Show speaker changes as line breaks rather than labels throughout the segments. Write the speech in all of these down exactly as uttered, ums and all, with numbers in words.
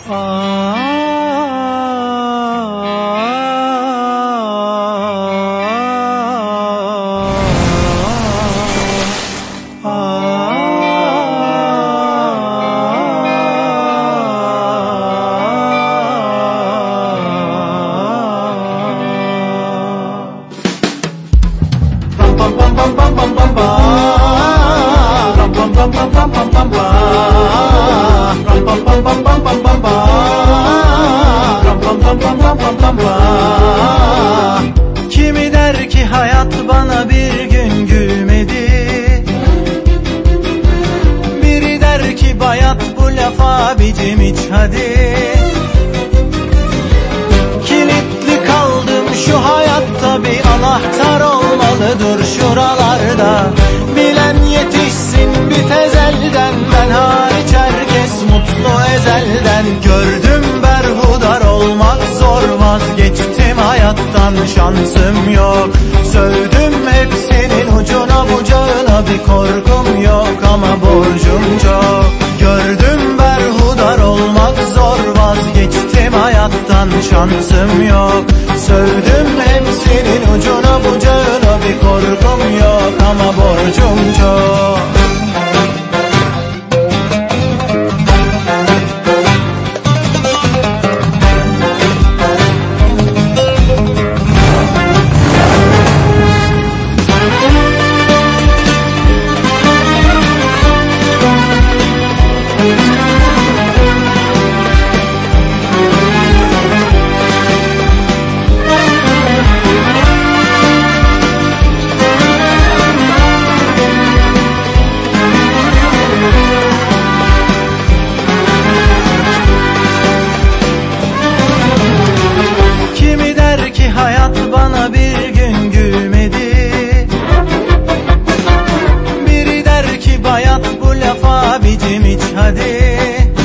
Kimi der ki hayat bana bir gün gülmedi, biri der ki bayat bu lafa bicim iç hadi. Kilitli kaldım şu hayatta, bir anahtar olmalıdır şuralarda. Bilen yetişsin bir tezelden, ben hariç herkes mutlu ezelden. Gördüm berhudar olmak zor, vazgeçtim hayattan, şansım yok. Sövdüm hepsinin ucuna bucağına, bir korkum yok ama borcum çok. Gördüm berhudar olmak zor, vazgeçtim hayattan, şansım yok. Sövdüm hepsinin ucuna bucağına, bir korkum yok ama borcum çok. Hayat bana bir gün gülmedi, biri der ki bayat bu lafa bicim iç hadi.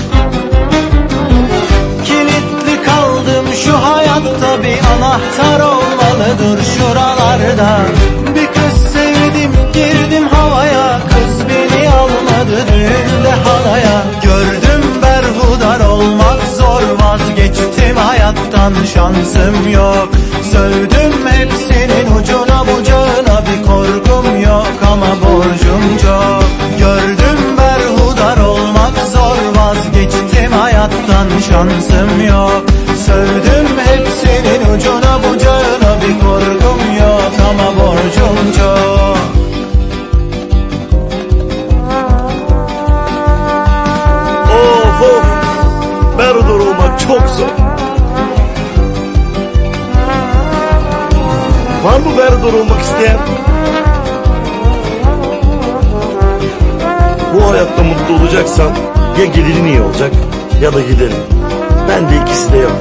Kilitli kaldım şu hayatta, bir anahtar olmalıdır şuralarda. Bir kız sevdim girdim havaya, kız beni almadı düğünde halaya. Gördüm berhudar olmak zor, vazgeçtim hayattan, şansım yok. Sövdüm hepsinin ucuna bucağına, bir korkum yok ama borcum çok. Gördüm berhudar olmak zor, vazgeçtim hayattan, şansım yok. Sövdüm hepsinin ucuna bucağına, bir korkum yok ama borcum çok.
Of of, berhudar olmak çok zor. Var mı berhudar olmak isteyen? Bu hayatta mutlu olacaksan ya gelirin iyi olacak ya da giderin. Ben de ikisi de yok.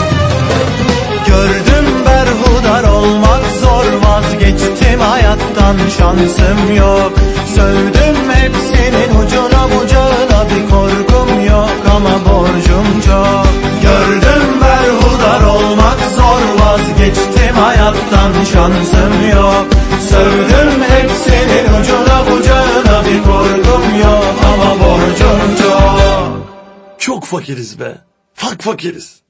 Gördüm berhudar olmak zor, vazgeçtim hayattan, şansım yok. Sövdüm hepsinin ucuna bucağına, bir korkum yok ama borcum çok. Gördüm berhudar olmak zor, vazgeçtim hayattan, şansım yok. Sövdüm hepsinin ucuna bucağına, bir korkum yok ama borcum çok.
Çok fakiriz be. Fak fakiriz.